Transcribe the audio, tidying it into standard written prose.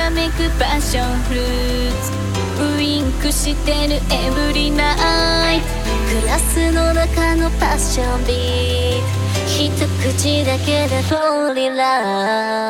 らめくパッションフルーツウインクしてるエブリナイトクラスの中のパッションビート一口だけでフォーリーラブ